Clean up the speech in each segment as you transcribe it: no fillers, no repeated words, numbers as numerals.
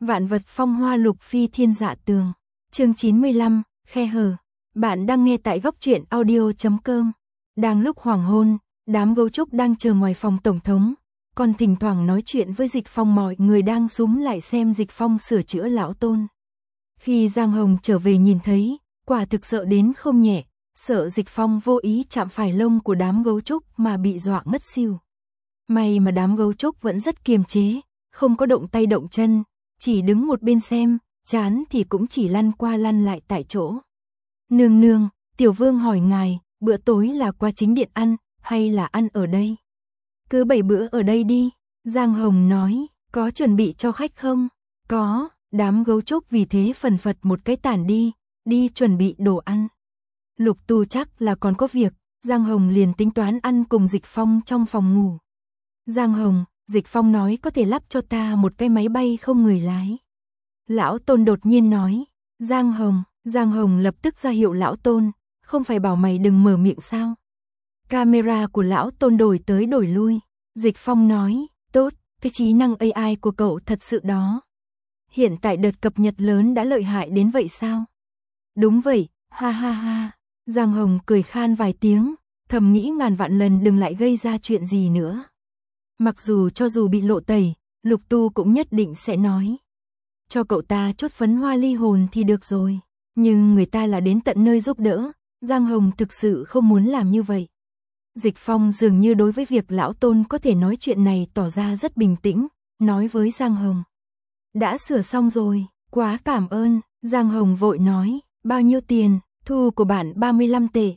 Vạn vật phong hoa lục phi thiên dạ tường. Chương 95, khe hở. Bạn đang nghe tại góc truyện audio.com. Đang lúc hoàng hôn, đám gấu trúc đang chờ ngoài phòng tổng thống, còn thỉnh thoảng nói chuyện với Dịch Phong, mọi người đang súm lại xem Dịch Phong sửa chữa lão tôn. Khi Giang Hồng trở về nhìn thấy, quả thực sợ đến không nhẹ, sợ Dịch Phong vô ý chạm phải lông của đám gấu trúc mà bị dọa ngất xỉu. May mà đám gấu trúc vẫn rất kiềm chế, không có động tay động chân, chỉ đứng một bên xem, chán thì cũng chỉ lăn qua lăn lại tại chỗ. Nương nương, tiểu vương hỏi ngài, bữa tối là qua chính điện ăn, hay là ăn ở đây? Cứ 7 bữa ở đây đi, Giang Hồng nói, có chuẩn bị cho khách không? Có, đám gấu trúc vì thế phần phật một cái tản đi chuẩn bị đồ ăn. Lục Tu chắc là còn có việc, Giang Hồng liền tính toán ăn cùng Dịch Phong trong phòng ngủ. Giang Hồng, Dịch Phong nói có thể lắp cho ta một cái máy bay không người lái. Lão Tôn đột nhiên nói, Giang Hồng lập tức ra hiệu lão Tôn, không phải bảo mày đừng mở miệng sao? Camera của lão Tôn đổi tới đổi lui. Dịch Phong nói, tốt, cái trí năng AI của cậu thật sự đó. Hiện tại đợt cập nhật lớn đã lợi hại đến vậy sao? Đúng vậy, ha ha ha. Giang Hồng cười khan vài tiếng, thầm nghĩ ngàn vạn lần đừng lại gây ra chuyện gì nữa. Mặc dù cho dù bị lộ tẩy, Lục Tu cũng nhất định sẽ nói. Cho cậu ta chốt phấn hoa ly hồn thì được rồi. Nhưng người ta là đến tận nơi giúp đỡ, Giang Hồng thực sự không muốn làm như vậy. Dịch Phong dường như đối với việc lão Tôn có thể nói chuyện này tỏ ra rất bình tĩnh, nói với Giang Hồng. Đã sửa xong rồi, quá cảm ơn. Giang Hồng vội nói, bao nhiêu tiền? Thu của bạn 35 tệ,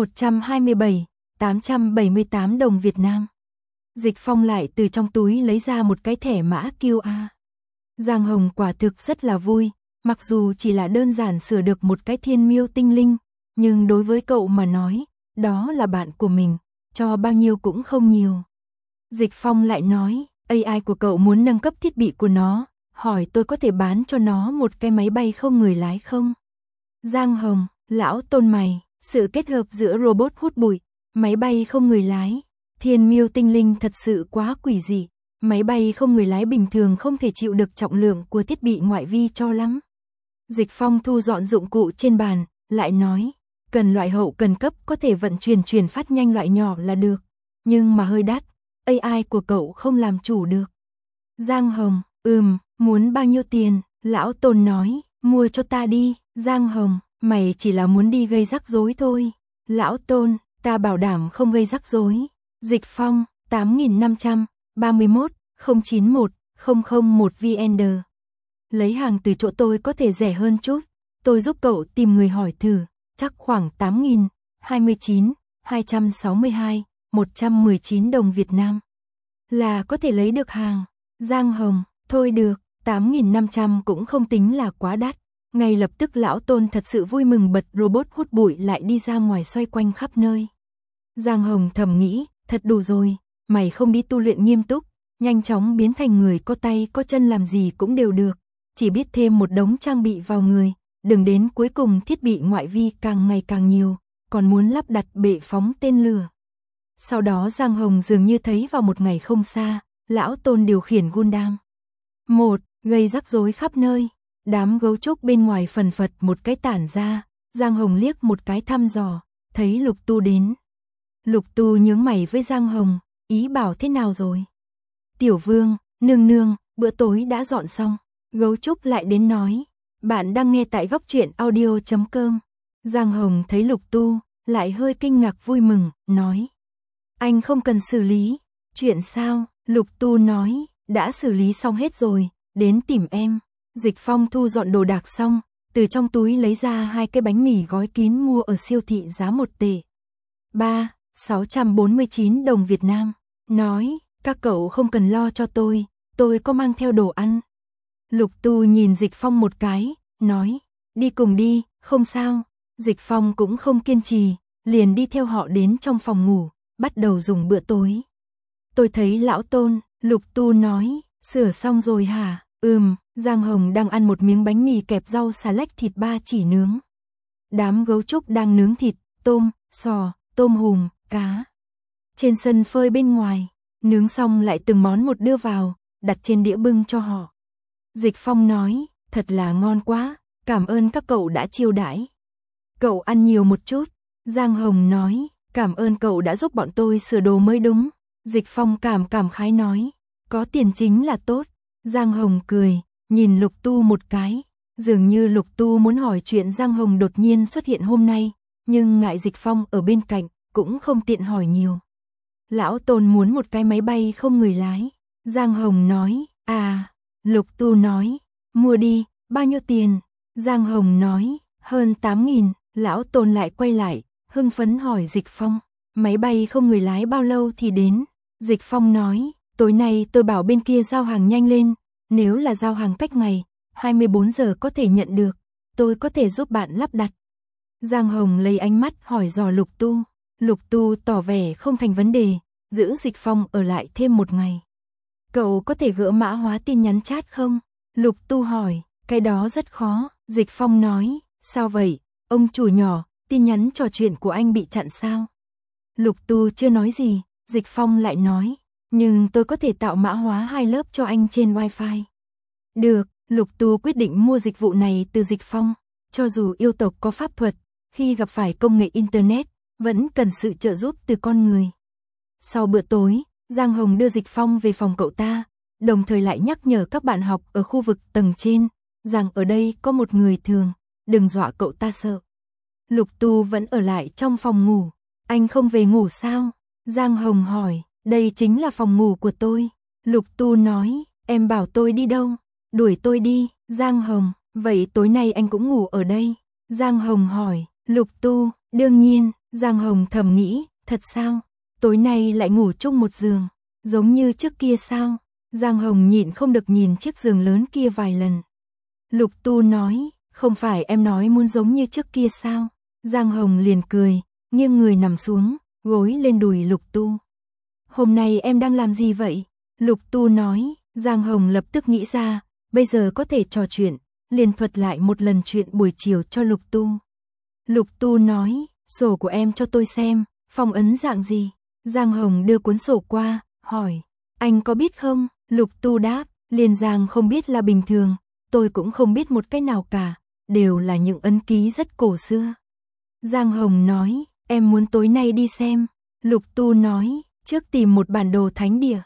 127.878 đồng Việt Nam. Dịch Phong lại từ trong túi lấy ra một cái thẻ mã QR. Giang Hồng quả thực rất là vui, mặc dù chỉ là đơn giản sửa được một cái thiên miêu tinh linh, nhưng đối với cậu mà nói, đó là bạn của mình, cho bao nhiêu cũng không nhiều. Dịch Phong lại nói, AI của cậu muốn nâng cấp thiết bị của nó, hỏi tôi có thể bán cho nó một cái máy bay không người lái không? Giang Hồng, lão Tôn mày, sự kết hợp giữa robot hút bụi, máy bay không người lái, thiên miêu tinh linh thật sự quá quỷ dị. Máy bay không người lái bình thường không thể chịu được trọng lượng của thiết bị ngoại vi cho lắm. Dịch Phong thu dọn dụng cụ trên bàn, lại nói, cần loại hậu cần cấp có thể vận chuyển phát nhanh loại nhỏ là được, nhưng mà hơi đắt, AI của cậu không làm chủ được. Giang Hồng, muốn bao nhiêu tiền? Lão Tôn nói, mua cho ta đi. Giang Hồng, mày chỉ là muốn đi gây rắc rối thôi. Lão Tôn, ta bảo đảm không gây rắc rối. Dịch Phong, 8.531-091-001 VN. Lấy hàng từ chỗ tôi có thể rẻ hơn chút, tôi giúp cậu tìm người hỏi thử, chắc khoảng 8.029-262-119 đồng Việt Nam. Là có thể lấy được hàng. Giang Hồng, thôi được, 8.500 cũng không tính là quá đắt. Ngay lập tức lão Tôn thật sự vui mừng bật robot hút bụi lại đi ra ngoài xoay quanh khắp nơi. Giang Hồng thầm nghĩ, thật đủ rồi, mày không đi tu luyện nghiêm túc, nhanh chóng biến thành người có tay có chân làm gì cũng đều được, chỉ biết thêm một đống trang bị vào người, đừng đến cuối cùng thiết bị ngoại vi càng ngày càng nhiều, còn muốn lắp đặt bệ phóng tên lửa. Sau đó Giang Hồng dường như thấy vào một ngày không xa, lão Tôn điều khiển Gundam. Gây rắc rối khắp nơi, đám gấu trúc bên ngoài phần phật một cái tản ra, Giang Hồng liếc một cái thăm dò, thấy Lục Tu đến. Lục Tu nhướng mày với Giang Hồng, ý bảo thế nào rồi? Tiểu Vương, nương nương, bữa tối đã dọn xong. Gấu trúc lại đến nói, bạn đang nghe tại góc truyện audio.com. Giang Hồng thấy Lục Tu, lại hơi kinh ngạc vui mừng, nói. Anh không cần xử lý. Chuyện sao? Lục Tu nói, đã xử lý xong hết rồi, đến tìm em. Dịch Phong thu dọn đồ đạc xong, từ trong túi lấy ra 2 cái bánh mì gói kín mua ở siêu thị giá 1 tệ. 649 đồng Việt Nam. Nói, các cậu không cần lo cho tôi có mang theo đồ ăn. Lục Tu nhìn Dịch Phong một cái, nói, đi cùng đi, không sao. Dịch Phong cũng không kiên trì, liền đi theo họ đến trong phòng ngủ, bắt đầu dùng bữa tối. Tôi thấy lão Tôn, Lục Tu nói, sửa xong rồi hả? Giang Hồng đang ăn một miếng bánh mì kẹp rau xà lách thịt ba chỉ nướng. Đám gấu trúc đang nướng thịt, tôm, sò, tôm hùm, cá. Trên sân phơi bên ngoài, nướng xong lại từng món một đưa vào, đặt trên đĩa bưng cho họ. Dịch Phong nói, thật là ngon quá, cảm ơn các cậu đã chiêu đãi. Cậu ăn nhiều một chút. Giang Hồng nói, cảm ơn cậu đã giúp bọn tôi sửa đồ mới đúng. Dịch Phong cảm khái nói, có tiền chính là tốt. Giang Hồng cười, nhìn Lục Tu một cái. Dường như Lục Tu muốn hỏi chuyện Giang Hồng đột nhiên xuất hiện hôm nay, nhưng ngại Dịch Phong ở bên cạnh, cũng không tiện hỏi nhiều. Lão Tôn muốn một cái máy bay không người lái. Giang Hồng nói, Lục Tu nói, mua đi, bao nhiêu tiền? Giang Hồng nói, hơn 8.000. Lão Tôn lại quay lại, hưng phấn hỏi Dịch Phong, máy bay không người lái bao lâu thì đến? Dịch Phong nói, tối nay tôi bảo bên kia giao hàng nhanh lên, nếu là giao hàng cách ngày, 24 giờ có thể nhận được, tôi có thể giúp bạn lắp đặt. Giang Hồng lấy ánh mắt hỏi dò Lục Tu. Lục Tu tỏ vẻ không thành vấn đề, giữ Dịch Phong ở lại thêm một ngày. Cậu có thể gỡ mã hóa tin nhắn chat không? Lục Tu hỏi, cái đó rất khó. Dịch Phong nói, sao vậy? Ông chủ nhỏ, tin nhắn trò chuyện của anh bị chặn sao? Lục Tu chưa nói gì, Dịch Phong lại nói, nhưng tôi có thể tạo mã hóa 2 lớp cho anh trên Wi-Fi. Được, Lục Tu quyết định mua dịch vụ này từ Dịch Phong. Cho dù yêu tộc có pháp thuật, khi gặp phải công nghệ Internet, vẫn cần sự trợ giúp từ con người. Sau bữa tối, Giang Hồng đưa Dịch Phong về phòng cậu ta, đồng thời lại nhắc nhở các bạn học ở khu vực tầng trên, rằng ở đây có một người thường, đừng dọa cậu ta sợ. Lục Tu vẫn ở lại trong phòng ngủ. Anh không về ngủ sao? Giang Hồng hỏi, đây chính là phòng ngủ của tôi. Lục Tu nói, em bảo tôi đi đâu? Đuổi tôi đi. Giang Hồng, vậy tối nay anh cũng ngủ ở đây? Giang Hồng hỏi, Lục Tu, đương nhiên. Giang Hồng thầm nghĩ, thật sao? Tối nay lại ngủ chung một giường, giống như trước kia sao? Giang Hồng nhịn không được nhìn chiếc giường lớn kia vài lần. Lục Tu nói, không phải em nói muốn giống như trước kia sao? Giang Hồng liền cười, nghiêng người nằm xuống, gối lên đùi Lục Tu. Hôm nay em đang làm gì vậy? Lục Tu nói. Giang Hồng lập tức nghĩ ra, bây giờ có thể trò chuyện, liền thuật lại một lần chuyện buổi chiều cho Lục Tu. Lục Tu nói, sổ của em cho tôi xem, phong ấn dạng gì? Giang Hồng đưa cuốn sổ qua, hỏi, anh có biết không? Lục Tu đáp, liền Giang không biết là bình thường, tôi cũng không biết một cái nào cả, đều là những ấn ký rất cổ xưa. Giang Hồng nói, em muốn tối nay đi xem. Lục Tu nói, trước tìm một bản đồ thánh địa.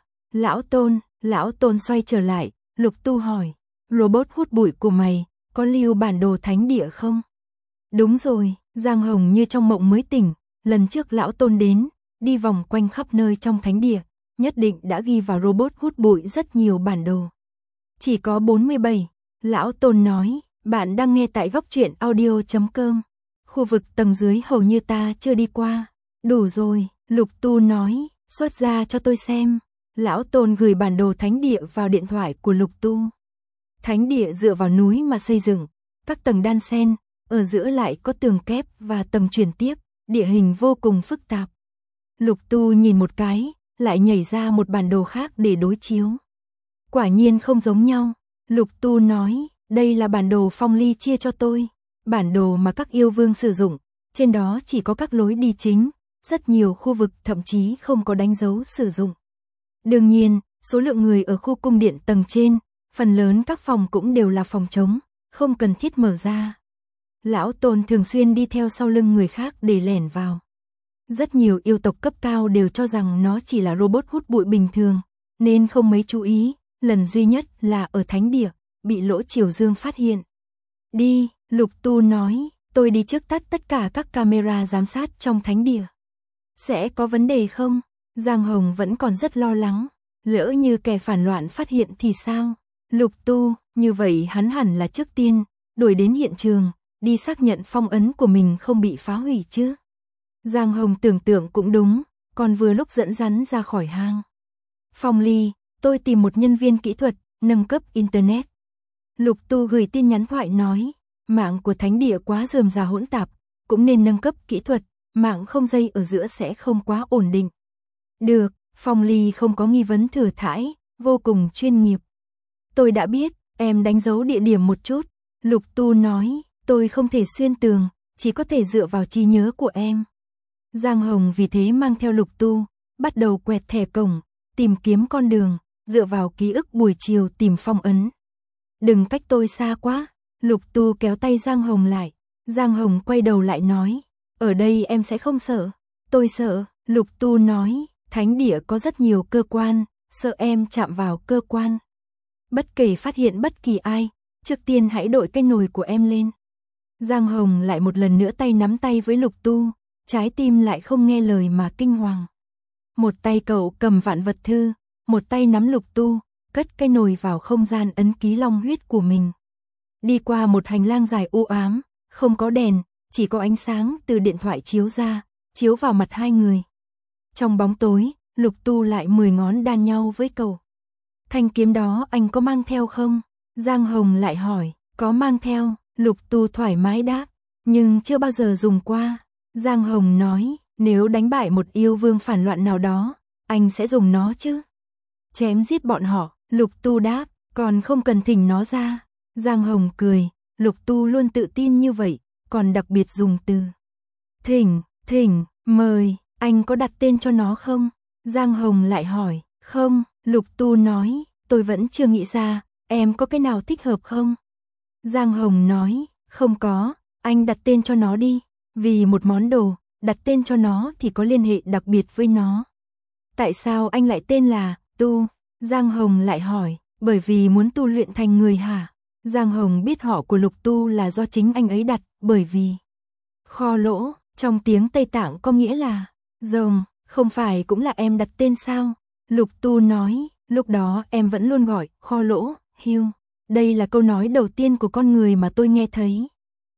Lão Tôn xoay trở lại, Lục Tu hỏi, robot hút bụi của mày, có lưu bản đồ thánh địa không? Đúng rồi, Giang Hồng như trong mộng mới tỉnh, lần trước Lão Tôn đến, đi vòng quanh khắp nơi trong thánh địa, nhất định đã ghi vào robot hút bụi rất nhiều bản đồ. Chỉ có 47, Lão Tôn nói, bạn đang nghe tại góc truyện audio.com. Khu vực tầng dưới hầu như ta chưa đi qua. Đủ rồi, Lục Tu nói, xuất ra cho tôi xem. Lão Tôn gửi bản đồ thánh địa vào điện thoại của Lục Tu. Thánh địa dựa vào núi mà xây dựng, các tầng đan xen, ở giữa lại có tường kép và tầng truyền tiếp, địa hình vô cùng phức tạp. Lục Tu nhìn một cái, lại nhảy ra một bản đồ khác để đối chiếu. Quả nhiên không giống nhau. Lục Tu nói, đây là bản đồ Phong Ly chia cho tôi. Bản đồ mà các yêu vương sử dụng, trên đó chỉ có các lối đi chính, rất nhiều khu vực thậm chí không có đánh dấu sử dụng. Đương nhiên, số lượng người ở khu cung điện tầng trên, phần lớn các phòng cũng đều là phòng trống, không cần thiết mở ra. Lão Tôn thường xuyên đi theo sau lưng người khác để lẻn vào. Rất nhiều yêu tộc cấp cao đều cho rằng nó chỉ là robot hút bụi bình thường, nên không mấy chú ý, lần duy nhất là ở thánh địa, bị Lỗ Triều Dương phát hiện. Đi, Lục Tu nói, tôi đi trước tắt tất cả các camera giám sát trong thánh địa. Sẽ có vấn đề không? Giang Hồng vẫn còn rất lo lắng, lỡ như kẻ phản loạn phát hiện thì sao? Lục Tu, như vậy hắn hẳn là trước tiên, đuổi đến hiện trường, đi xác nhận phong ấn của mình không bị phá hủy chứ. Giang Hồng tưởng tượng cũng đúng, còn vừa lúc dẫn rắn ra khỏi hang. Phong Ly, tôi tìm một nhân viên kỹ thuật, nâng cấp Internet. Lục Tu gửi tin nhắn thoại nói, mạng của thánh địa quá rườm rà hỗn tạp, cũng nên nâng cấp kỹ thuật, mạng không dây ở giữa sẽ không quá ổn định. Được, Phong Ly không có nghi vấn thừa thãi, vô cùng chuyên nghiệp. Tôi đã biết, em đánh dấu địa điểm một chút. Lục Tu nói, tôi không thể xuyên tường, chỉ có thể dựa vào trí nhớ của em. Giang Hồng vì thế mang theo Lục Tu, bắt đầu quẹt thẻ cổng, tìm kiếm con đường, dựa vào ký ức buổi chiều tìm phong ấn. đừng cách tôi xa quá. Lục Tu kéo tay Giang Hồng lại. Giang Hồng quay đầu lại nói, ở đây em sẽ không sợ. Tôi sợ, Lục Tu nói, thánh địa có rất nhiều cơ quan, sợ em chạm vào cơ quan. Bất kể phát hiện bất kỳ ai, trước tiên hãy đội cái nồi của em lên. Giang Hồng lại một lần nữa tay nắm tay với Lục Tu, trái tim lại không nghe lời mà kinh hoàng. Một tay cậu cầm vạn vật thư, một tay nắm Lục Tu, cất cái nồi vào không gian ấn ký long huyết của mình. Đi qua một hành lang dài u ám, không có đèn, chỉ có ánh sáng từ điện thoại chiếu ra, chiếu vào mặt hai người. Trong bóng tối, Lục Tu lại 10 ngón đan nhau với cậu. Thanh kiếm đó anh có mang theo không? Giang Hồng lại hỏi, có mang theo, Lục Tu thoải mái đáp, nhưng chưa bao giờ dùng qua. Giang Hồng nói, nếu đánh bại một yêu vương phản loạn nào đó, anh sẽ dùng nó chứ? Chém giết bọn họ, Lục Tu đáp, còn không cần thỉnh nó ra. Giang Hồng cười, Lục Tu luôn tự tin như vậy, còn đặc biệt dùng từ thỉnh, mời, anh có đặt tên cho nó không? Giang Hồng lại hỏi, không, Lục Tu nói, tôi vẫn chưa nghĩ ra, em có cái nào thích hợp không? Giang Hồng nói, không có, anh đặt tên cho nó đi, vì một món đồ, đặt tên cho nó thì có liên hệ đặc biệt với nó. Tại sao anh lại tên là Tu? Giang Hồng lại hỏi, bởi vì muốn tu luyện thành người hả? Giang Hồng biết họ của Lục Tu là do chính anh ấy đặt, bởi vì kho lỗ, trong tiếng Tây Tạng có nghĩa là rồng, không phải cũng là em đặt tên sao? Lục Tu nói, lúc đó em vẫn luôn gọi kho lỗ, hưu. Đây là câu nói đầu tiên của con người mà tôi nghe thấy.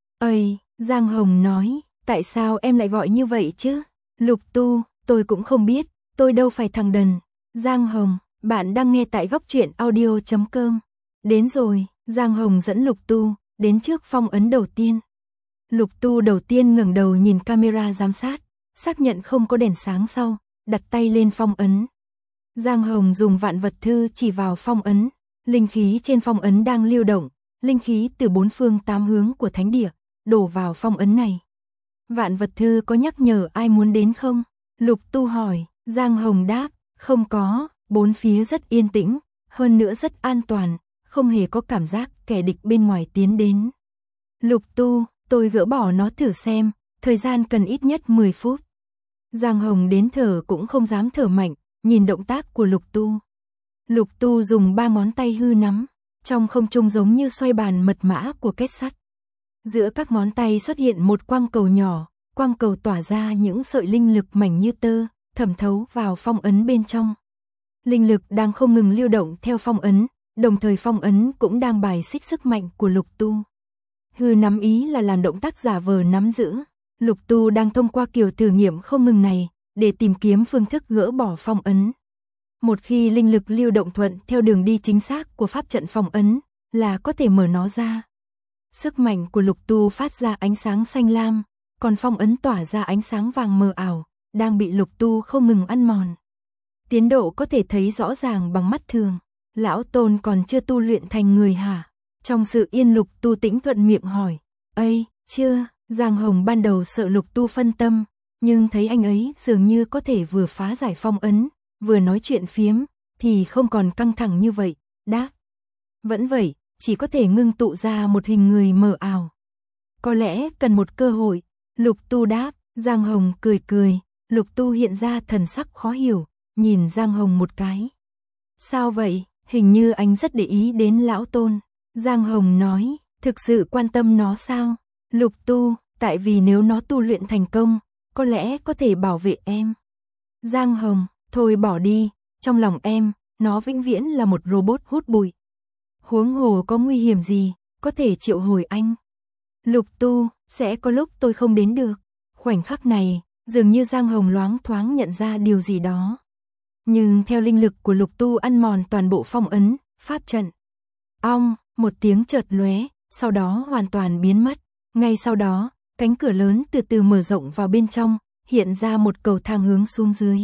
Ây, Giang Hồng nói, tại sao em lại gọi như vậy chứ? Lục Tu, tôi cũng không biết, tôi đâu phải thằng đần. Giang Hồng, bạn đang nghe tại góc truyện audio.com. Đến rồi, Giang Hồng dẫn Lục Tu đến trước phong ấn đầu tiên. Lục Tu đầu tiên ngẩng đầu nhìn camera giám sát, xác nhận không có đèn sáng sau, đặt tay lên phong ấn. Giang Hồng dùng vạn vật thư chỉ vào phong ấn, linh khí trên phong ấn đang lưu động, linh khí từ 4 phương 8 hướng của thánh địa đổ vào phong ấn này. Vạn vật thư có nhắc nhở ai muốn đến không? Lục Tu hỏi. Giang Hồng đáp, không có, bốn phía rất yên tĩnh, hơn nữa rất an toàn, không hề có cảm giác kẻ địch bên ngoài tiến đến. Lục Tu, tôi gỡ bỏ nó thử xem, thời gian cần ít nhất 10 phút. Giang Hồng đến thở cũng không dám thở mạnh, nhìn động tác của Lục Tu. Lục Tu dùng 3 ngón tay hư nắm, trong không trung giống như xoay bàn mật mã của kết sắt. Giữa các ngón tay xuất hiện một quang cầu nhỏ, quang cầu tỏa ra những sợi linh lực mảnh như tơ, thẩm thấu vào phong ấn bên trong. Linh lực đang không ngừng lưu động theo phong ấn, đồng thời phong ấn cũng đang bài xích sức mạnh của Lục Tu. Hư nắm ý là làm động tác giả vờ nắm giữ. Lục Tu đang thông qua kiểu thử nghiệm không ngừng này để tìm kiếm phương thức gỡ bỏ phong ấn. Một khi linh lực lưu động thuận theo đường đi chính xác của pháp trận phong ấn là có thể mở nó ra. Sức mạnh của Lục Tu phát ra ánh sáng xanh lam, còn phong ấn tỏa ra ánh sáng vàng mờ ảo, đang bị Lục Tu không ngừng ăn mòn. Tiến độ có thể thấy rõ ràng bằng mắt thường. Lão Tôn còn chưa tu luyện thành người hả? Trong sự yên Lục Tu tĩnh thuận miệng hỏi. Ây, chưa, Giang Hồng ban đầu sợ Lục Tu phân tâm, nhưng thấy anh ấy dường như có thể vừa phá giải phong ấn, vừa nói chuyện phiếm, thì không còn căng thẳng như vậy, đáp. Vẫn vậy, chỉ có thể ngưng tụ ra một hình người mờ ảo. Có lẽ cần một cơ hội, Lục Tu đáp. Giang Hồng cười cười, Lục Tu hiện ra thần sắc khó hiểu, nhìn Giang Hồng một cái. Sao vậy, hình như anh rất để ý đến Lão Tôn. Giang Hồng nói, thực sự quan tâm nó sao? Lục Tu, tại vì nếu nó tu luyện thành công, có lẽ có thể bảo vệ em. Giang Hồng, thôi bỏ đi, trong lòng em, nó vĩnh viễn là một robot hút bụi. Huống hồ có nguy hiểm gì, có thể triệu hồi anh. Lục Tu, sẽ có lúc tôi không đến được. Khoảnh khắc này, dường như Giang Hồng loáng thoáng nhận ra điều gì đó. Nhưng theo linh lực của Lục Tu ăn mòn toàn bộ phong ấn, pháp trận. Ong, một tiếng chợt lóe, sau đó hoàn toàn biến mất. Ngay sau đó, cánh cửa lớn từ từ mở rộng vào bên trong, hiện ra một cầu thang hướng xuống dưới.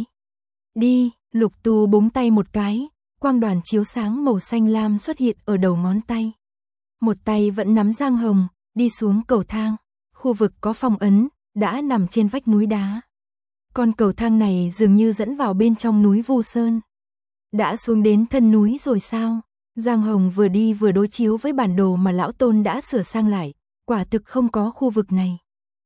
Đi, Lục Tu búng tay một cái, quang đoàn chiếu sáng màu xanh lam xuất hiện ở đầu ngón tay. Một tay vẫn nắm Giang Hồng, đi xuống cầu thang. Khu vực có phong ấn, đã nằm trên vách núi đá. Con cầu thang này dường như dẫn vào bên trong núi Vu Sơn. Đã xuống đến thân núi rồi sao? Giang Hồng vừa đi vừa đối chiếu với bản đồ mà lão Tôn đã sửa sang lại, quả thực không có khu vực này.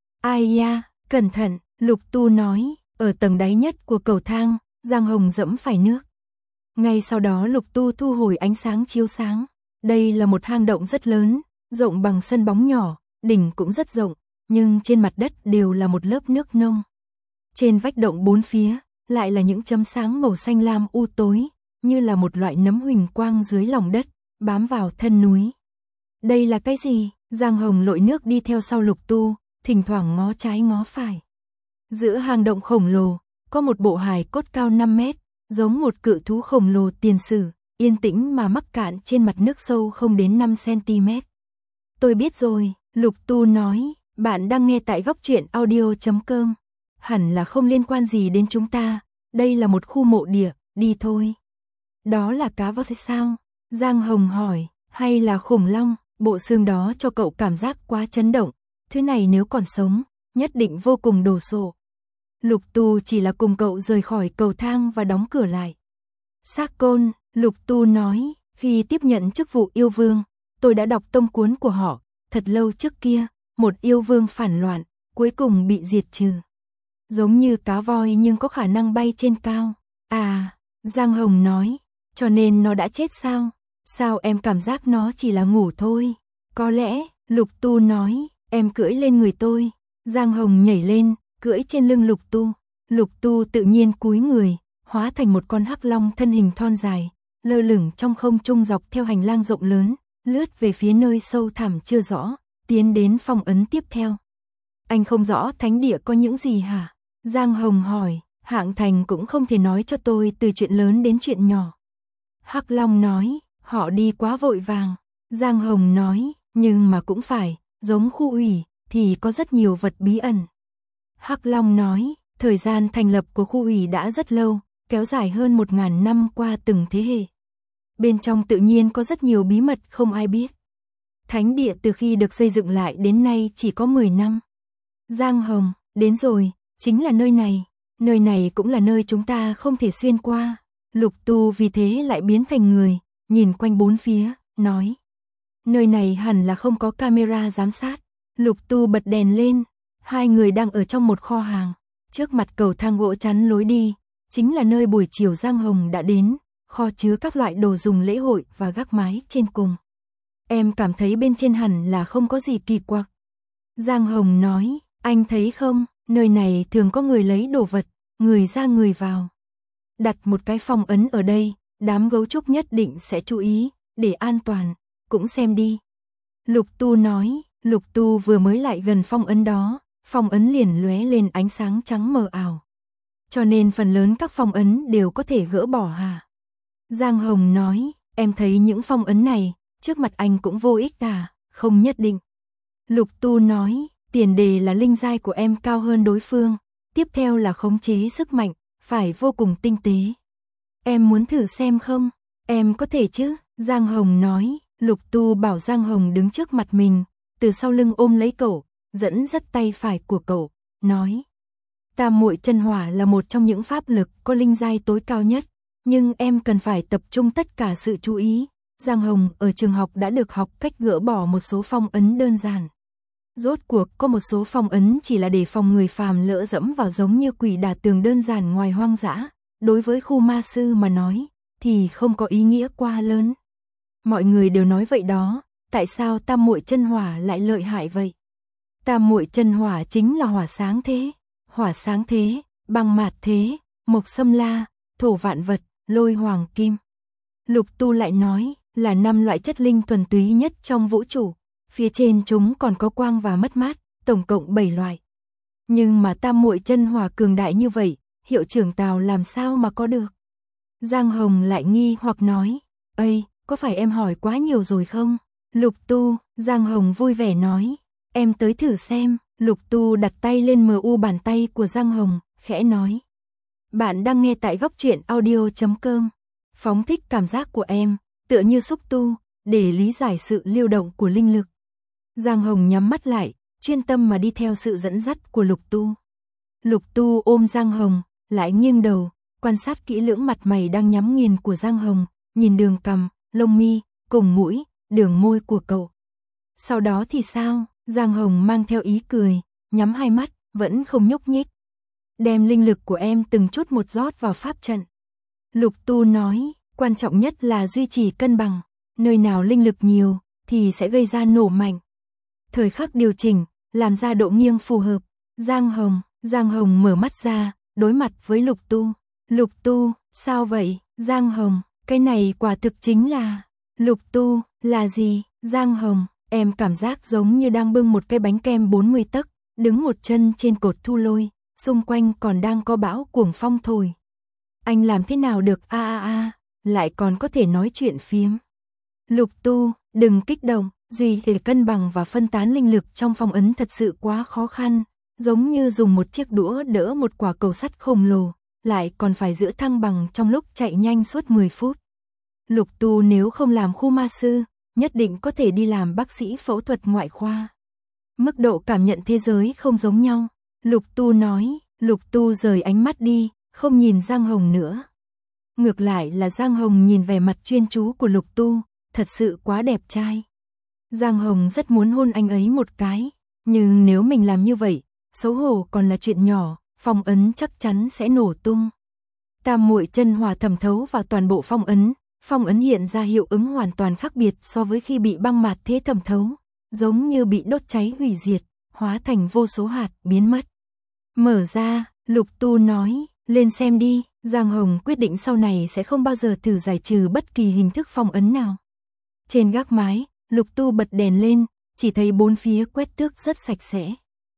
Ai da, cẩn thận, Lục Tu nói, ở tầng đáy nhất của cầu thang, Giang Hồng dẫm phải nước. Ngay sau đó Lục Tu thu hồi ánh sáng chiếu sáng. Đây là một hang động rất lớn, rộng bằng sân bóng nhỏ, đỉnh cũng rất rộng, nhưng trên mặt đất đều là một lớp nước nông. Trên vách động bốn phía, lại là những chấm sáng màu xanh lam u tối, như là một loại nấm huỳnh quang dưới lòng đất, bám vào thân núi. Đây là cái gì? Giang Hồng lội nước đi theo sau Lục Tu, thỉnh thoảng ngó trái ngó phải. Giữa hang động khổng lồ, có một bộ hài cốt cao 5 mét, giống một cự thú khổng lồ tiền sử, yên tĩnh mà mắc cạn trên mặt nước sâu không đến 5 cm. Tôi biết rồi, Lục Tu nói, bạn đang nghe tại góc truyện audio.com. Hẳn là không liên quan gì đến chúng ta, đây là một khu mộ địa, đi thôi. Đó là cá voi sao? Giang Hồng hỏi, hay là khủng long? Bộ xương đó cho cậu cảm giác quá chấn động, thứ này nếu còn sống, nhất định vô cùng đồ sộ. Lục Tu chỉ là cùng cậu rời khỏi cầu thang và đóng cửa lại. Xác Côn, Lục Tu nói, khi tiếp nhận chức vụ yêu vương, tôi đã đọc tông cuốn của họ, thật lâu trước kia, một yêu vương phản loạn, cuối cùng bị diệt trừ. Giống như cá voi nhưng có khả năng bay trên cao. À, Giang Hồng nói, cho nên nó đã chết sao? Sao em cảm giác nó chỉ là ngủ thôi? Có lẽ, Lục Tu nói, em cưỡi lên người tôi. Giang Hồng nhảy lên, cưỡi trên lưng Lục Tu. Lục Tu tự nhiên cúi người, hóa thành một con hắc long thân hình thon dài, lơ lửng trong không trung dọc theo hành lang rộng lớn, lướt về phía nơi sâu thẳm chưa rõ, tiến đến phong ấn tiếp theo. Anh không rõ thánh địa có những gì hả? Giang Hồng hỏi, Hạng Thành cũng không thể nói cho tôi từ chuyện lớn đến chuyện nhỏ. Hắc Long nói, họ đi quá vội vàng. Giang Hồng nói, nhưng mà cũng phải, giống khu ủy, thì có rất nhiều vật bí ẩn. Hắc Long nói, thời gian thành lập của khu ủy đã rất lâu, kéo dài hơn 1000 năm qua từng thế hệ. Bên trong tự nhiên có rất nhiều bí mật không ai biết. Thánh địa từ khi được xây dựng lại đến nay chỉ có 10 năm. Giang Hồng, đến rồi, chính là nơi này cũng là nơi chúng ta không thể xuyên qua. Lục Tu vì thế lại biến thành người, nhìn quanh bốn phía, nói. Nơi này hẳn là không có camera giám sát. Lục Tu bật đèn lên, hai người đang ở trong một kho hàng. Trước mặt cầu thang gỗ chắn lối đi, chính là nơi buổi chiều Giang Hồng đã đến, kho chứa các loại đồ dùng lễ hội và gác mái trên cùng. Em cảm thấy bên trên hẳn là không có gì kỳ quặc. Giang Hồng nói, anh thấy không, nơi này thường có người lấy đồ vật, người ra người vào. Đặt một cái phong ấn ở đây, đám gấu trúc nhất định sẽ chú ý, để an toàn, cũng xem đi. Lục Tu nói, Lục Tu vừa mới lại gần phong ấn đó, phong ấn liền lóe lên ánh sáng trắng mờ ảo. Cho nên phần lớn các phong ấn đều có thể gỡ bỏ hả? Giang Hồng nói, em thấy những phong ấn này, trước mặt anh cũng vô ích cả, không nhất định. Lục Tu nói, tiền đề là linh giai của em cao hơn đối phương, tiếp theo là khống chế sức mạnh, phải vô cùng tinh tế. Em muốn thử xem không? Em có thể chứ? Giang Hồng nói, Lục Tu bảo Giang Hồng đứng trước mặt mình, từ sau lưng ôm lấy cậu, dẫn dắt tay phải của cậu, nói. Tam muội chân hỏa là một trong những pháp lực có linh giai tối cao nhất, nhưng em cần phải tập trung tất cả sự chú ý. Giang Hồng ở trường học đã được học cách gỡ bỏ một số phong ấn đơn giản. Rốt cuộc có một số phong ấn chỉ là để phòng người phàm lỡ dẫm vào giống như quỷ đả tường đơn giản ngoài hoang dã, đối với khu ma sư mà nói, thì không có ý nghĩa quá lớn. Mọi người đều nói vậy đó, tại sao tam muội chân hỏa lại lợi hại vậy? Tam muội chân hỏa chính là hỏa sáng thế, băng mạt thế, mộc xâm la, thổ vạn vật, lôi hoàng kim. Lục Tu lại nói, là 5 loại chất linh thuần túy nhất trong vũ trụ, phía trên chúng còn có quang và mất mát, tổng cộng 7 loại. Nhưng mà tam muội chân hỏa cường đại như vậy, hiệu trưởng Tào làm sao mà có được? Giang Hồng lại nghi hoặc nói, ây, có phải em hỏi quá nhiều rồi không? Lục Tu, Giang Hồng vui vẻ nói, em tới thử xem. Lục Tu đặt tay lên mu bàn tay của Giang Hồng, khẽ nói. Bạn đang nghe tại góc truyện audio.com. Phóng thích cảm giác của em, tựa như xúc tu, để lý giải sự lưu động của linh lực. Giang Hồng nhắm mắt lại, chuyên tâm mà đi theo sự dẫn dắt của Lục Tu. Lục Tu ôm Giang Hồng, lại nghiêng đầu, quan sát kỹ lưỡng mặt mày đang nhắm nghiền của Giang Hồng, nhìn đường cằm, lông mi, cùng mũi, đường môi của cậu. Sau đó thì sao? Giang Hồng mang theo ý cười, nhắm hai mắt, vẫn không nhúc nhích. Đem linh lực của em từng chút một rót vào pháp trận. Lục Tu nói, quan trọng nhất là duy trì cân bằng, nơi nào linh lực nhiều thì sẽ gây ra nổ mạnh. Thời khắc điều chỉnh, làm ra độ nghiêng phù hợp. Giang Hồng mở mắt ra, đối mặt với Lục Tu. Lục Tu, sao vậy? Giang Hồng, cái này quả thực chính là... Lục Tu, là gì? Giang Hồng, em cảm giác giống như đang bưng một cái bánh kem 40 tấc, đứng một chân trên cột thu lôi, xung quanh còn đang có bão cuồng phong thổi. Anh làm thế nào được lại còn có thể nói chuyện phiếm. Lục Tu, đừng kích động, duy trì cân bằng và phân tán linh lực trong phong ấn thật sự quá khó khăn, giống như dùng một chiếc đũa đỡ một quả cầu sắt khổng lồ, lại còn phải giữ thăng bằng trong lúc chạy nhanh suốt 10 phút. Lục Tu nếu không làm khu ma sư, nhất định có thể đi làm bác sĩ phẫu thuật ngoại khoa. Mức độ cảm nhận thế giới không giống nhau. Lục Tu nói, Lục Tu rời ánh mắt đi, không nhìn Giang Hồng nữa. Ngược lại là Giang Hồng nhìn vẻ mặt chuyên chú của Lục Tu, thật sự quá đẹp trai. Giang Hồng rất muốn hôn anh ấy một cái, nhưng nếu mình làm như vậy, xấu hổ còn là chuyện nhỏ, phong ấn chắc chắn sẽ nổ tung. Tam muội chân hỏa thẩm thấu vào toàn bộ phong ấn hiện ra hiệu ứng hoàn toàn khác biệt so với khi bị băng mạt thế thẩm thấu, giống như bị đốt cháy hủy diệt, hóa thành vô số hạt biến mất. Mở ra, Lục Tu nói, lên xem đi. Giang Hồng quyết định sau này sẽ không bao giờ thử giải trừ bất kỳ hình thức phong ấn nào. Trên gác mái, Lục Tu bật đèn lên, chỉ thấy bốn phía quét tước rất sạch sẽ.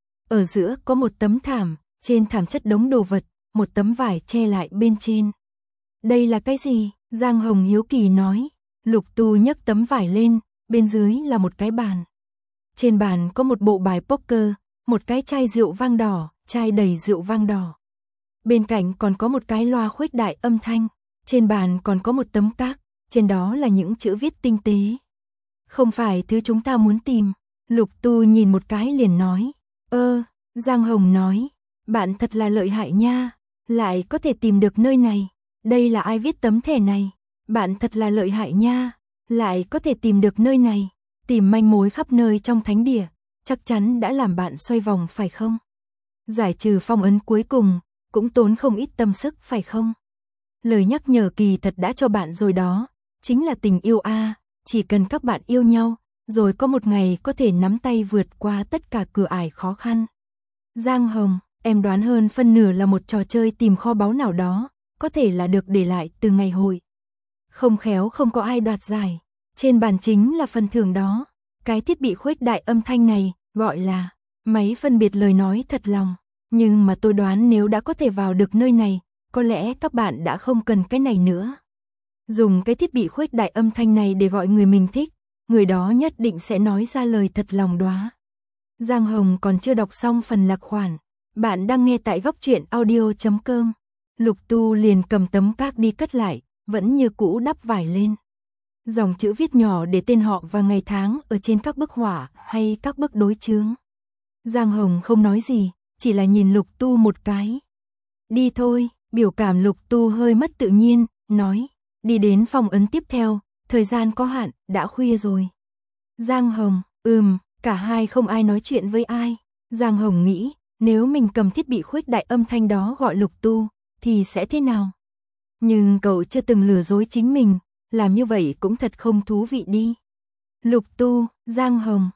Ở giữa có một tấm thảm, trên thảm chất đống đồ vật, một tấm vải che lại bên trên. Đây là cái gì? Giang Hồng hiếu kỳ nói. Lục Tu nhấc tấm vải lên, bên dưới là một cái bàn. Trên bàn có một bộ bài poker, một cái chai rượu vang đỏ, chai đầy rượu vang đỏ. Bên cạnh còn có một cái loa khuếch đại âm thanh, trên bàn còn có một tấm các, trên đó là những chữ viết tinh tế. Không phải thứ chúng ta muốn tìm. Lục Tu nhìn một cái liền nói. Giang Hồng nói, bạn thật là lợi hại nha, lại có thể tìm được nơi này. Đây là ai viết tấm thẻ này? Bạn thật là lợi hại nha, lại có thể tìm được nơi này. Tìm manh mối khắp nơi trong thánh địa, chắc chắn đã làm bạn xoay vòng phải không? Giải trừ phong ấn cuối cùng, cũng tốn không ít tâm sức phải không? Lời nhắc nhở kỳ thật đã cho bạn rồi đó, chính là tình yêu chỉ cần các bạn yêu nhau, rồi có một ngày có thể nắm tay vượt qua tất cả cửa ải khó khăn. Giang Hồng, em đoán hơn phân nửa là một trò chơi tìm kho báu nào đó, có thể là được để lại từ ngày hội. Không khéo không có ai đoạt giải, trên bàn chính là phần thưởng đó. Cái thiết bị khuếch đại âm thanh này, gọi là máy phân biệt lời nói thật lòng. Nhưng mà tôi đoán nếu đã có thể vào được nơi này, có lẽ các bạn đã không cần cái này nữa. Dùng cái thiết bị khuếch đại âm thanh này để gọi người mình thích, người đó nhất định sẽ nói ra lời thật lòng đó. Giang Hồng còn chưa đọc xong phần lạc khoản. Bạn đang nghe tại góc truyện audio.com. Lục Tu liền cầm tấm các đi cất lại, vẫn như cũ đắp vải lên. Dòng chữ viết nhỏ để tên họ và ngày tháng ở trên các bức họa hay các bức đối chướng. Giang Hồng không nói gì, chỉ là nhìn Lục Tu một cái. Đi thôi, biểu cảm Lục Tu hơi mất tự nhiên, nói. Đi đến phòng ấn tiếp theo, thời gian có hạn, đã khuya rồi. Giang Hồng, cả hai không ai nói chuyện với ai. Giang Hồng nghĩ, nếu mình cầm thiết bị khuếch đại âm thanh đó gọi Lục Tu, thì sẽ thế nào? Nhưng cậu chưa từng lừa dối chính mình, làm như vậy cũng thật không thú vị đi. Lục Tu, Giang Hồng,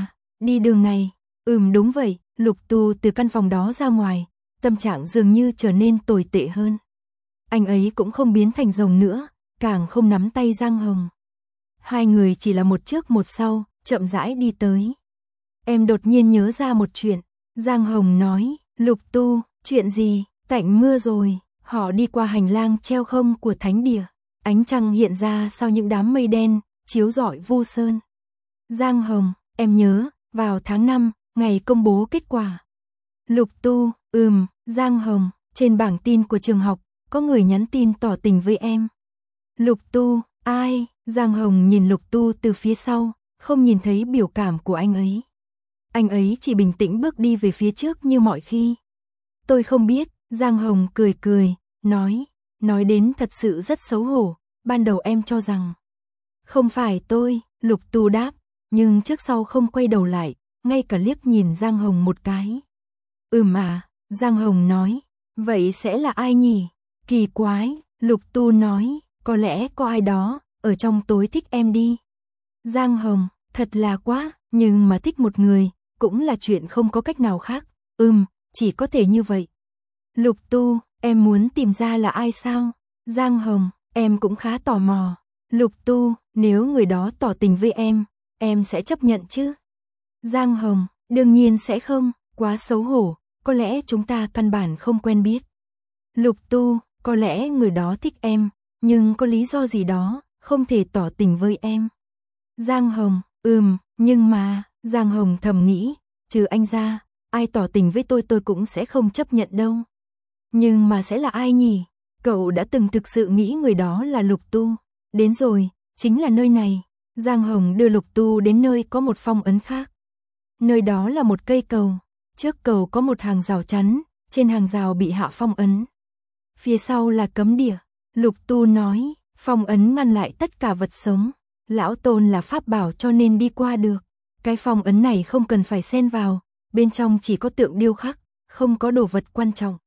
đi đường này. Đúng vậy, Lục Tu từ căn phòng đó ra ngoài, tâm trạng dường như trở nên tồi tệ hơn. Anh ấy cũng không biến thành rồng nữa, càng không nắm tay Giang Hồng. Hai người chỉ là một trước một sau, chậm rãi đi tới. Em đột nhiên nhớ ra một chuyện. Giang Hồng nói, Lục Tu, chuyện gì? Tạnh mưa rồi. Họ đi qua hành lang treo không của thánh địa. Ánh trăng hiện ra sau những đám mây đen, chiếu rọi Vu Sơn. Giang Hồng, em nhớ, vào tháng 5, ngày công bố kết quả. Lục Tu, Giang Hồng, trên bảng tin của trường học, có người nhắn tin tỏ tình với em. Lục Tu, ai? Giang Hồng nhìn Lục Tu từ phía sau, không nhìn thấy biểu cảm của anh ấy. Anh ấy chỉ bình tĩnh bước đi về phía trước như mọi khi. Tôi không biết, Giang Hồng cười, nói đến thật sự rất xấu hổ, ban đầu em cho rằng Không phải tôi, Lục Tu đáp, nhưng trước sau không quay đầu lại, ngay cả liếc nhìn Giang Hồng một cái. Mà, Giang Hồng nói, vậy sẽ là ai nhỉ? Kỳ quái, Lục Tu nói, có lẽ có ai đó, ở trong tối thích em đi. Giang Hồng, thật là quá, nhưng mà thích một người, cũng là chuyện không có cách nào khác. Chỉ có thể như vậy. Lục Tu, em muốn tìm ra là ai sao? Giang Hồng, em cũng khá tò mò. Lục Tu, nếu người đó tỏ tình với em sẽ chấp nhận chứ? Giang Hồng, đương nhiên sẽ không, quá xấu hổ, có lẽ chúng ta căn bản không quen biết. Lục Tu, có lẽ người đó thích em, nhưng có lý do gì đó, không thể tỏ tình với em. Giang Hồng, nhưng mà, Giang Hồng thầm nghĩ, trừ anh ra, ai tỏ tình với tôi cũng sẽ không chấp nhận đâu. Nhưng mà sẽ là ai nhỉ? Cậu đã từng thực sự nghĩ người đó là Lục Tu. Đến rồi, chính là nơi này. Giang Hồng đưa Lục Tu đến nơi có một phong ấn khác. Nơi đó là một cây cầu. Trước cầu có một hàng rào chắn, trên hàng rào bị hạ phong ấn. Phía sau là cấm địa. Lục Tu nói, phong ấn ngăn lại tất cả vật sống. Lão Tôn là pháp bảo cho nên đi qua được. Cái phong ấn này không cần phải xen vào, bên trong chỉ có tượng điêu khắc, không có đồ vật quan trọng.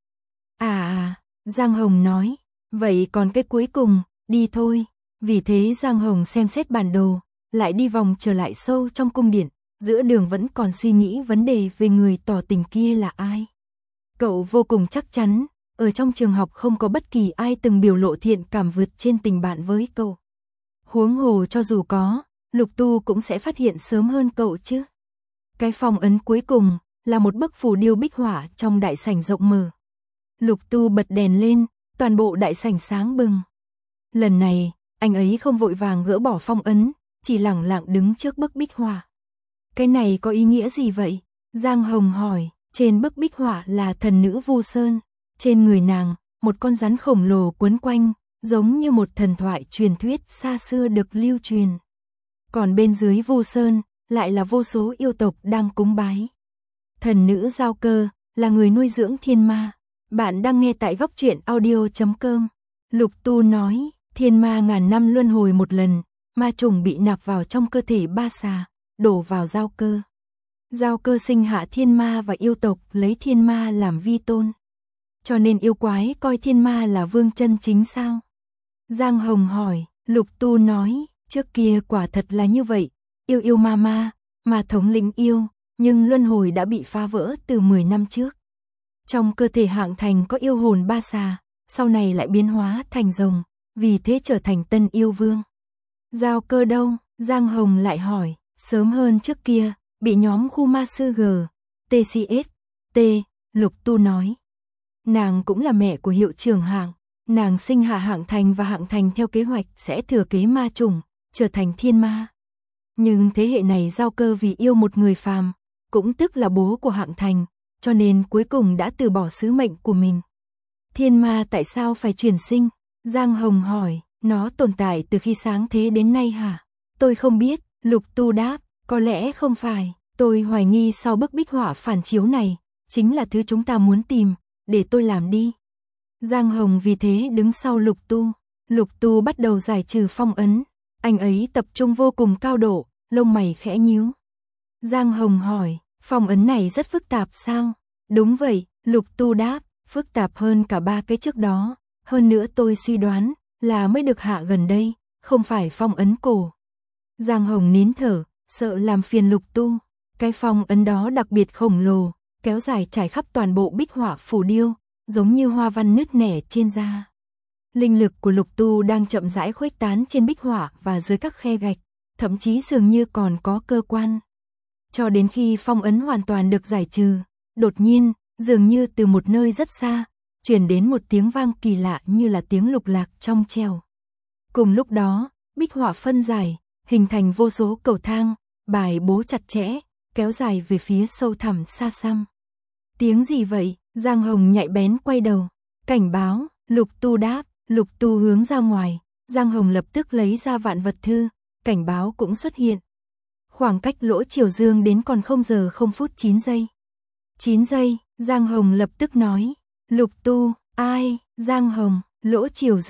Giang Hồng nói, vậy còn cái cuối cùng, đi thôi. Vì thế Giang Hồng xem xét bản đồ, lại đi vòng trở lại sâu trong cung điện, giữa đường vẫn còn suy nghĩ vấn đề về người tỏ tình kia là ai. Cậu vô cùng chắc chắn, ở trong trường học không có bất kỳ ai từng biểu lộ thiện cảm vượt trên tình bạn với cậu. Huống hồ cho dù có, Lục Tu cũng sẽ phát hiện sớm hơn cậu chứ. Cái phong ấn cuối cùng là một bức phù điêu bích họa trong đại sảnh rộng mở. Lục Tu bật đèn lên, toàn bộ đại sảnh sáng bừng. Lần này, anh ấy không vội vàng gỡ bỏ phong ấn, chỉ lẳng lặng đứng trước bức bích họa. Cái này có ý nghĩa gì vậy? Giang Hồng hỏi, trên bức bích họa là thần nữ Vu Sơn. Trên người nàng, một con rắn khổng lồ quấn quanh, giống như một thần thoại truyền thuyết xa xưa được lưu truyền. Còn bên dưới Vu Sơn, lại là vô số yêu tộc đang cúng bái. Thần nữ Giao Cơ, là người nuôi dưỡng thiên ma. Bạn đang nghe tại Góc Truyện Audio.com. Lục Tu nói, thiên ma ngàn năm luân hồi một lần, ma trùng bị nạp vào trong cơ thể ba xà, đổ vào Giao Cơ. Giao Cơ sinh hạ thiên ma và yêu tộc lấy thiên ma làm vi tôn. Cho nên yêu quái coi thiên ma là vương chân chính sao? Giang Hồng hỏi, Lục Tu nói, trước kia quả thật là như vậy, yêu ma thống lĩnh yêu, nhưng luân hồi đã bị phá vỡ từ 10 năm trước. Trong cơ thể Hạng Thành có yêu hồn ba xà, sau này lại biến hóa thành rồng, vì thế trở thành tân yêu vương. Giao Cơ đâu? Giang Hồng lại hỏi, sớm hơn trước kia, bị nhóm khu ma sư TCS, Lục Tu nói. Nàng cũng là mẹ của hiệu trưởng Hạng, nàng sinh hạ Hạng Thành và Hạng Thành theo kế hoạch sẽ thừa kế ma chủng, trở thành thiên ma. Nhưng thế hệ này Giao Cơ vì yêu một người phàm, cũng tức là bố của Hạng Thành, cho nên cuối cùng đã từ bỏ sứ mệnh của mình. Thiên ma tại sao phải chuyển sinh? Giang Hồng hỏi, nó tồn tại từ khi sáng thế đến nay hả? Tôi không biết, Lục Tu đáp, có lẽ không phải, tôi hoài nghi sau bức bích họa phản chiếu này, chính là thứ chúng ta muốn tìm, để tôi làm đi. Giang Hồng vì thế đứng sau Lục Tu bắt đầu giải trừ phong ấn, anh ấy tập trung vô cùng cao độ, lông mày khẽ nhíu. Giang Hồng hỏi, phong ấn này rất phức tạp sao? Đúng vậy, Lục Tu đáp, phức tạp hơn cả 3 cái trước đó, hơn nữa tôi suy đoán là mới được hạ gần đây, không phải phong ấn cổ. Giang Hồng nín thở, sợ làm phiền Lục Tu, cái phong ấn đó đặc biệt khổng lồ, kéo dài trải khắp toàn bộ bích họa phù điêu, giống như hoa văn nứt nẻ trên da. Linh lực của Lục Tu đang chậm rãi khuếch tán trên bích họa và dưới các khe gạch, thậm chí dường như còn có cơ quan. Cho đến khi phong ấn hoàn toàn được giải trừ, đột nhiên, dường như từ một nơi rất xa, truyền đến một tiếng vang kỳ lạ như là tiếng lục lạc trong treo. Cùng lúc đó, bích họa phân giải, hình thành vô số cầu thang, bài bố chặt chẽ, kéo dài về phía sâu thẳm xa xăm. Tiếng gì vậy? Giang Hồng nhạy bén quay đầu. Cảnh báo, Lục Tu đáp. Lục Tu hướng ra ngoài, Giang Hồng lập tức lấy ra vạn vật thư, cảnh báo cũng xuất hiện. Khoảng cách lỗ Triều Dương đến còn 0 giờ 0 phút 9 giây. 9 giây, Giang Hồng lập tức nói. Lục Tu, ai? Giang Hồng, lỗ Triều Dương,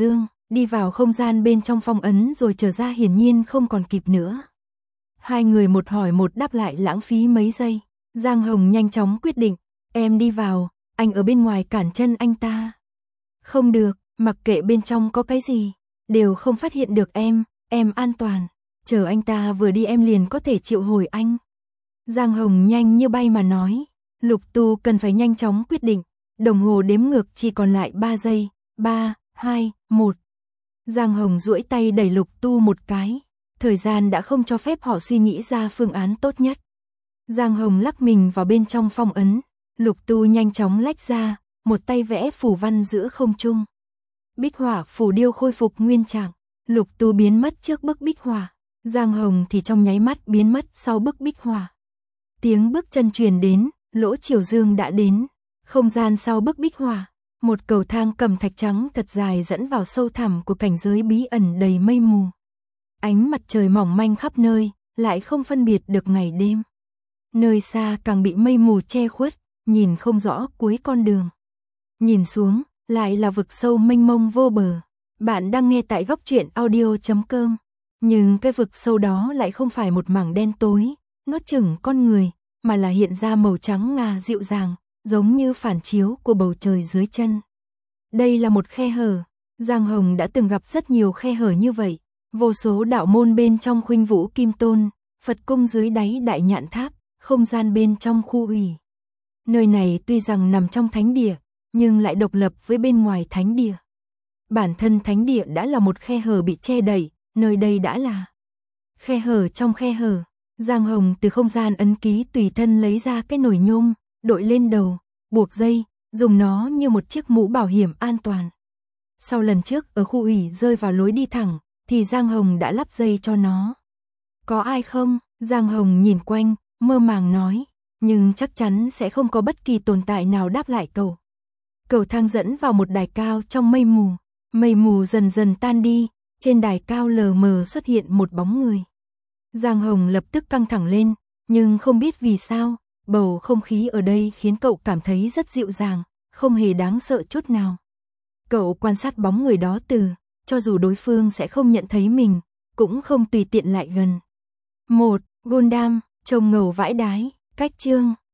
đi vào không gian bên trong phong ấn rồi trở ra hiển nhiên không còn kịp nữa. Hai người một hỏi một đáp lại lãng phí mấy giây. Giang Hồng nhanh chóng quyết định, em đi vào, anh ở bên ngoài cản chân anh ta. Không được, mặc kệ bên trong có cái gì, đều không phát hiện được em an toàn. Chờ anh ta vừa đi em liền có thể triệu hồi anh. Giang Hồng nhanh như bay mà nói. Lục Tu cần phải nhanh chóng quyết định. Đồng hồ đếm ngược chỉ còn lại 3 giây. 3, 2, 1. Giang Hồng duỗi tay đẩy Lục Tu một cái. Thời gian đã không cho phép họ suy nghĩ ra phương án tốt nhất. Giang Hồng lắc mình vào bên trong phong ấn. Lục Tu nhanh chóng lách ra, một tay vẽ phù văn giữa không trung. Bích hỏa phù điêu khôi phục nguyên trạng. Lục Tu biến mất trước bức bích hỏa. Giang Hồng thì trong nháy mắt biến mất sau bức bích hỏa. Tiếng bước chân truyền đến, Lỗ Triều Dương đã đến. Không gian sau bức bích hỏa, một cầu thang cẩm thạch trắng thật dài dẫn vào sâu thẳm của cảnh giới bí ẩn đầy mây mù. Ánh mặt trời mỏng manh khắp nơi, lại không phân biệt được ngày đêm. Nơi xa càng bị mây mù che khuất, nhìn không rõ cuối con đường. Nhìn xuống, lại là vực sâu mênh mông vô bờ. Bạn đang nghe tại goctruyện.audio.com. Nhưng cái vực sâu đó lại không phải một mảng đen tối, nuốt chửng con người, mà là hiện ra màu trắng ngà dịu dàng, giống như phản chiếu của bầu trời dưới chân. Đây là một khe hở. Giang Hồng đã từng gặp rất nhiều khe hở như vậy. Vô số đạo môn bên trong Khuynh Vũ Kim Tôn, Phật cung dưới đáy Đại Nhạn Tháp, không gian bên trong khu ủy. Nơi này tuy rằng nằm trong thánh địa, nhưng lại độc lập với bên ngoài thánh địa. Bản thân thánh địa đã là một khe hở bị che đậy, nơi đây đã là khe hở trong khe hở. Giang Hồng từ không gian ấn ký tùy thân lấy ra cái nồi nhôm, đội lên đầu, buộc dây, dùng nó như một chiếc mũ bảo hiểm an toàn. Sau lần trước ở khu ủy rơi vào lối đi thẳng, thì Giang Hồng đã lắp dây cho nó. Có ai không? Giang Hồng nhìn quanh, mơ màng nói, nhưng chắc chắn sẽ không có bất kỳ tồn tại nào đáp lại cậu. Cầu thang dẫn vào một đài cao trong mây mù dần dần tan đi, trên đài cao lờ mờ xuất hiện một bóng người. Giang Hồng lập tức căng thẳng lên, nhưng không biết vì sao, bầu không khí ở đây khiến cậu cảm thấy rất dịu dàng, không hề đáng sợ chút nào. Cậu quan sát bóng người đó cho dù đối phương sẽ không nhận thấy mình, cũng không tùy tiện lại gần. 1. Gundam, trông ngầu vãi đái, cách chương.